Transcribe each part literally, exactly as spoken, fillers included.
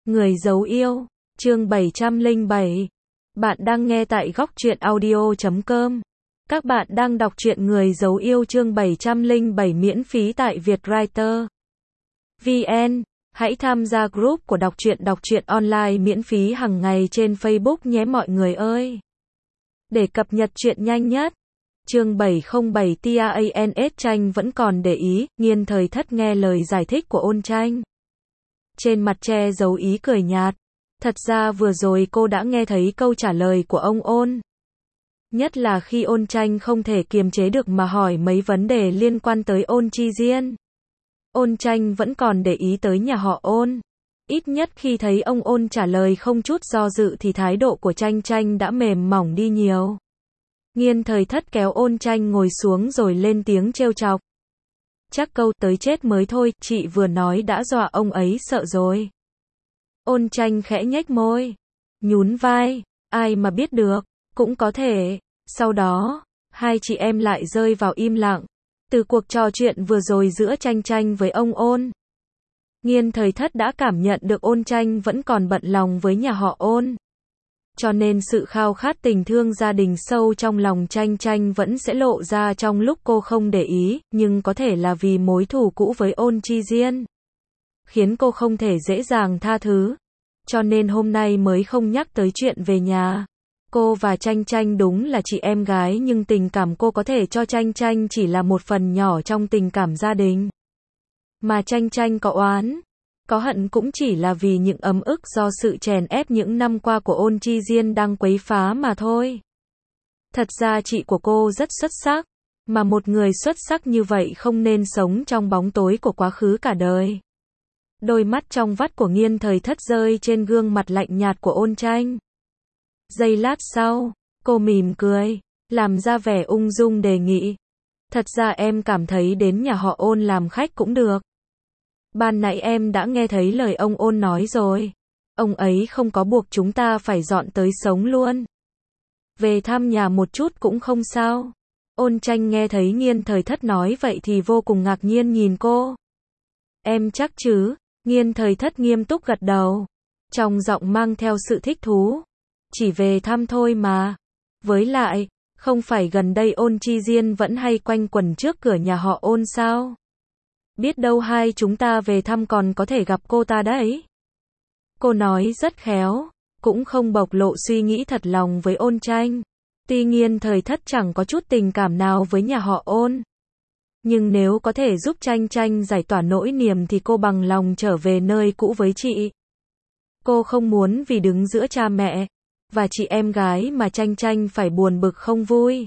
Người giấu yêu, chương bảy trăm lẻ bảy. Bạn đang nghe tại góc truyện audio chấm com. Các bạn đang đọc truyện Người giấu yêu chương bảy trăm lẻ bảy miễn phí tại Vietwriter chấm vn. Hãy tham gia group của đọc truyện đọc truyện online miễn phí hàng ngày trên Facebook nhé mọi người ơi. Để cập nhật truyện nhanh nhất. Chương bảy không bảy TANS Tranh vẫn còn để ý, Nghiên Thời Thất nghe lời giải thích của Ôn Tranh. Trên mặt che giấu ý cười nhạt. Thật ra vừa rồi cô đã nghe thấy câu trả lời của ông Ôn. Nhất là khi Ôn Tranh không thể kiềm chế được mà hỏi mấy vấn đề liên quan tới Ôn Chi Diên. Ôn Tranh vẫn còn để ý tới nhà họ Ôn. Ít nhất khi thấy ông Ôn trả lời không chút do dự thì thái độ của Tranh Tranh đã mềm mỏng đi nhiều. Nghiên Thời Thất kéo Ôn Tranh ngồi xuống rồi lên tiếng trêu chọc. Chắc câu tới chết mới thôi, chị vừa nói đã dọa ông ấy sợ rồi. Ôn Tranh khẽ nhếch môi, nhún vai, ai mà biết được, cũng có thể. Sau đó, hai chị em lại rơi vào im lặng. Từ cuộc trò chuyện vừa rồi giữa Tranh Tranh với ông Ôn, Nghiên Thời Thất đã cảm nhận được Ôn Tranh vẫn còn bận lòng với nhà họ Ôn. Cho nên sự khao khát tình thương gia đình sâu trong lòng Tranh Tranh vẫn sẽ lộ ra trong lúc cô không để ý, nhưng có thể là vì mối thù cũ với Ôn Chi Diên khiến cô không thể dễ dàng tha thứ. Cho nên hôm nay mới không nhắc tới chuyện về nhà. Cô và Tranh Tranh đúng là chị em gái nhưng tình cảm cô có thể cho Tranh Tranh chỉ là một phần nhỏ trong tình cảm gia đình. Mà Tranh Tranh có oán, có hận cũng chỉ là vì những ấm ức do sự chèn ép những năm qua của Ôn Chi Diên đang quấy phá mà thôi. Thật ra chị của cô rất xuất sắc, mà một người xuất sắc như vậy không nên sống trong bóng tối của quá khứ cả đời. Đôi mắt trong vắt của Nghiên Thời Thất rơi trên gương mặt lạnh nhạt của Ôn Tranh. Giây lát sau, cô mỉm cười, làm ra vẻ ung dung đề nghị. Thật ra em cảm thấy đến nhà họ Ôn làm khách cũng được. Ban nãy em đã nghe thấy lời ông Ôn nói rồi. Ông ấy không có buộc chúng ta phải dọn tới sống luôn. Về thăm nhà một chút cũng không sao. Ôn Tranh nghe thấy Nghiên Thời Thất nói vậy thì vô cùng ngạc nhiên nhìn cô. Em chắc chứ? Nghiên Thời Thất nghiêm túc gật đầu, trong giọng mang theo sự thích thú. Chỉ về thăm thôi mà. Với lại, không phải gần đây Ôn Chi Diên vẫn hay quanh quẩn trước cửa nhà họ Ôn sao? Biết đâu hai chúng ta về thăm còn có thể gặp cô ta đấy. Cô nói rất khéo, cũng không bộc lộ suy nghĩ thật lòng với Ôn Tranh. Tuy Nghiên Thời Thất chẳng có chút tình cảm nào với nhà họ Ôn, nhưng nếu có thể giúp Tranh Tranh giải tỏa nỗi niềm thì cô bằng lòng trở về nơi cũ với chị. Cô không muốn vì đứng giữa cha mẹ và chị em gái mà Tranh Tranh phải buồn bực không vui.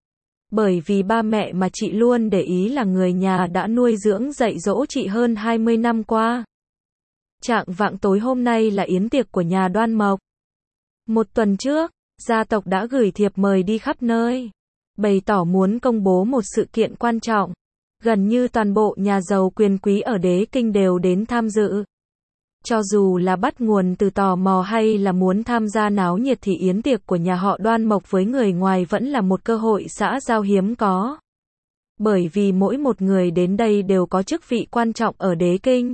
Bởi vì ba mẹ mà chị luôn để ý là người nhà đã nuôi dưỡng dạy dỗ chị hơn hai mươi năm qua. Trạng vạng tối hôm nay là yến tiệc của nhà Đoan Mộc. Một tuần trước, gia tộc đã gửi thiệp mời đi khắp nơi, bày tỏ muốn công bố một sự kiện quan trọng. Gần như toàn bộ nhà giàu quyền quý ở Đế Kinh đều đến tham dự. Cho dù là bắt nguồn từ tò mò hay là muốn tham gia náo nhiệt thì yến tiệc của nhà họ Đoan Mộc với người ngoài vẫn là một cơ hội xã giao hiếm có. Bởi vì mỗi một người đến đây đều có chức vị quan trọng ở Đế Kinh.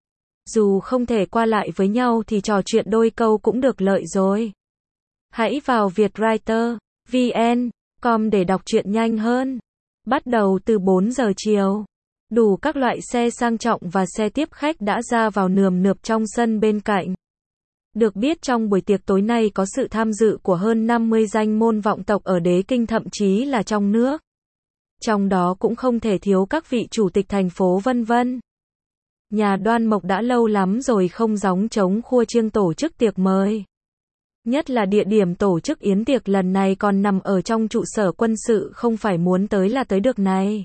Dù không thể qua lại với nhau thì trò chuyện đôi câu cũng được lợi rồi. Hãy vào Vietwriter chấm vn com để đọc truyện nhanh hơn. Bắt đầu từ bốn giờ chiều. Đủ các loại xe sang trọng và xe tiếp khách đã ra vào nườm nượp trong sân bên cạnh. Được biết trong buổi tiệc tối nay có sự tham dự của hơn năm mươi danh môn vọng tộc ở Đế Kinh thậm chí là trong nước. Trong đó cũng không thể thiếu các vị chủ tịch thành phố vân vân. Nhà Đoan Mộc đã lâu lắm rồi không gióng trống khua chiêng tổ chức tiệc mời. Nhất là địa điểm tổ chức yến tiệc lần này còn nằm ở trong trụ sở quân sự, không phải muốn tới là tới được này.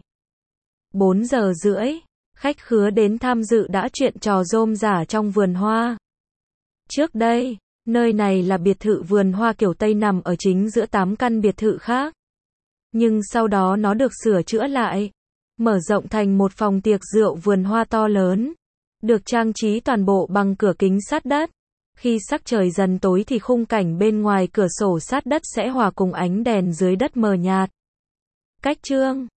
bốn giờ rưỡi, khách khứa đến tham dự đã chuyện trò rôm rả trong vườn hoa. Trước đây, nơi này là biệt thự vườn hoa kiểu Tây nằm ở chính giữa tám căn biệt thự khác. Nhưng sau đó nó được sửa chữa lại, mở rộng thành một phòng tiệc rượu vườn hoa to lớn, được trang trí toàn bộ bằng cửa kính sát đất. Khi sắc trời dần tối thì khung cảnh bên ngoài cửa sổ sát đất sẽ hòa cùng ánh đèn dưới đất mờ nhạt. Cách chương